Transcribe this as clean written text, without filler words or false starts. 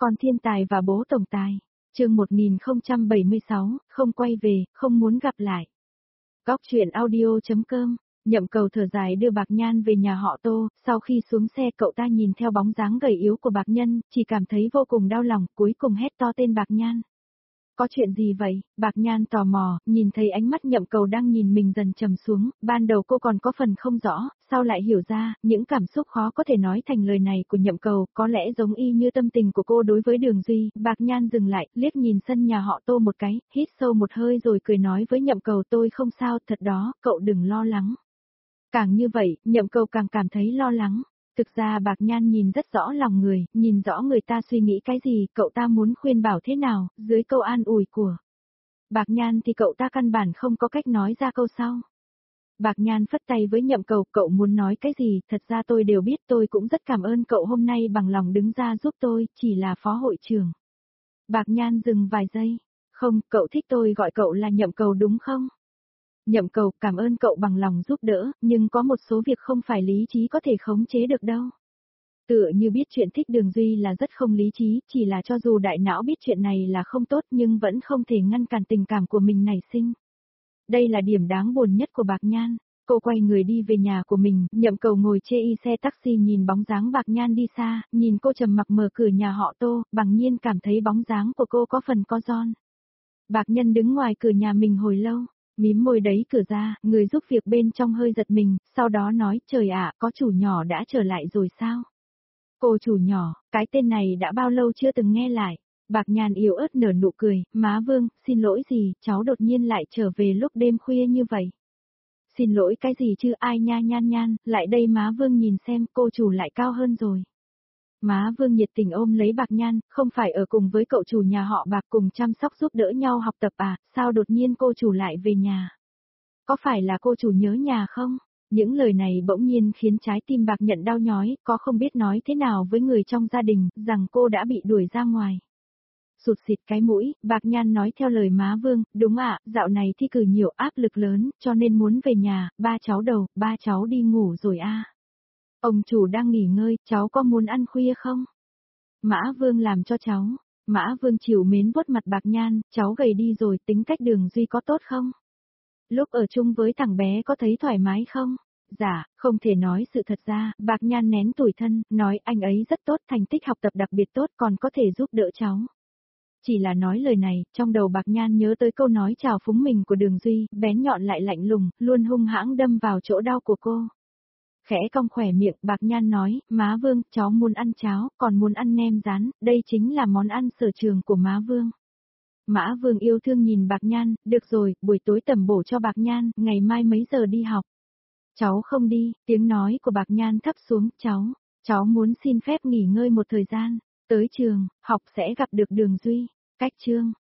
Con thiên tài và bố tổng tài. Chương 1076, không quay về, không muốn gặp lại. Góc truyện audio.com. Nhậm Cầu thở dài đưa Bạc Nhan về nhà họ Tô, sau khi xuống xe cậu ta nhìn theo bóng dáng gầy yếu của Bạc Nhân, chỉ cảm thấy vô cùng đau lòng, cuối cùng hét to tên Bạc Nhan. Có chuyện gì vậy? Bạc Nhan tò mò, nhìn thấy ánh mắt Nhậm Cầu đang nhìn mình dần trầm xuống, ban đầu cô còn có phần không rõ, sau lại hiểu ra, những cảm xúc khó có thể nói thành lời này của Nhậm Cầu, có lẽ giống y như tâm tình của cô đối với Đường Duy. Bạc Nhan dừng lại, liếc nhìn sân nhà họ Tô một cái, hít sâu một hơi rồi cười nói với Nhậm Cầu tôi không sao, thật đó, cậu đừng lo lắng. Càng như vậy, Nhậm Cầu càng cảm thấy lo lắng. Thực ra Bạc Nhan nhìn rất rõ lòng người, nhìn rõ người ta suy nghĩ cái gì, cậu ta muốn khuyên bảo thế nào, dưới câu an ủi của Bạc Nhan thì cậu ta căn bản không có cách nói ra câu sau. Bạc Nhan phất tay với Nhậm Cầu, cậu muốn nói cái gì, thật ra tôi đều biết, tôi cũng rất cảm ơn cậu hôm nay bằng lòng đứng ra giúp tôi, chỉ là phó hội trưởng. Bạc Nhan dừng vài giây, không, cậu thích tôi gọi cậu là Nhậm Cầu đúng không? Nhậm Cầu, cảm ơn cậu bằng lòng giúp đỡ, nhưng có một số việc không phải lý trí có thể khống chế được đâu. Tựa như biết chuyện thích Đường Duy là rất không lý trí, chỉ là cho dù đại não biết chuyện này là không tốt nhưng vẫn không thể ngăn cản tình cảm của mình nảy sinh. Đây là điểm đáng buồn nhất của Bạc Nhan. Cô quay người đi về nhà của mình, Nhậm Cầu ngồi chê y xe taxi nhìn bóng dáng Bạc Nhan đi xa, nhìn cô trầm mặc mở cửa nhà họ Tô, bằng nhiên cảm thấy bóng dáng của cô có phần co ron. Bạc Nhân đứng ngoài cửa nhà mình hồi lâu. Mím môi đẩy cửa ra, người giúp việc bên trong hơi giật mình, sau đó nói, trời ạ, có chủ nhỏ đã trở lại rồi sao? Cô chủ nhỏ, cái tên này đã bao lâu chưa từng nghe lại? Bạc Nhan yếu ớt nở nụ cười, má Vương, xin lỗi gì, cháu đột nhiên lại trở về lúc đêm khuya như vậy. Xin lỗi cái gì chứ, ai nha Nhan Nhan, lại đây má Vương nhìn xem, cô chủ lại cao hơn rồi. Má Vương nhiệt tình ôm lấy Bạc Nhan, không phải ở cùng với cậu chủ nhà họ Bạc cùng chăm sóc giúp đỡ nhau học tập à, sao đột nhiên cô chủ lại về nhà? Có phải là cô chủ nhớ nhà không? Những lời này bỗng nhiên khiến trái tim Bạc Nhận đau nhói, có không biết nói thế nào với người trong gia đình, rằng cô đã bị đuổi ra ngoài. Sụt xịt cái mũi, Bạc Nhan nói theo lời má Vương, đúng ạ, dạo này thi cử nhiều áp lực lớn, cho nên muốn về nhà, ba cháu đi ngủ rồi a. Ông chủ đang nghỉ ngơi, cháu có muốn ăn khuya không? Mã Vương làm cho cháu. Mã Vương chiều mến vuốt mặt Bạc Nhan, cháu gầy đi rồi, tính cách Đường Duy có tốt không? Lúc ở chung với thằng bé có thấy thoải mái không? Dạ, không thể nói sự thật ra, Bạc Nhan nén tủi thân, nói anh ấy rất tốt, thành tích học tập đặc biệt tốt, còn có thể giúp đỡ cháu. Chỉ là nói lời này, trong đầu Bạc Nhan nhớ tới câu nói chào phúng mình của Đường Duy, bén nhọn lại lạnh lùng, luôn hung hãng đâm vào chỗ đau của cô. Khẽ cong khỏe miệng, Bạc Nhan nói, má Vương, cháu muốn ăn cháo, còn muốn ăn nem rán, đây chính là món ăn sở trường của má Vương. Mã Vương yêu thương nhìn Bạc Nhan, được rồi, buổi tối tầm bổ cho Bạc Nhan, ngày mai mấy giờ đi học? Cháu không đi, tiếng nói của Bạc Nhan thấp xuống, cháu muốn xin phép nghỉ ngơi một thời gian, tới trường, học sẽ gặp được Đường Duy, cách chương.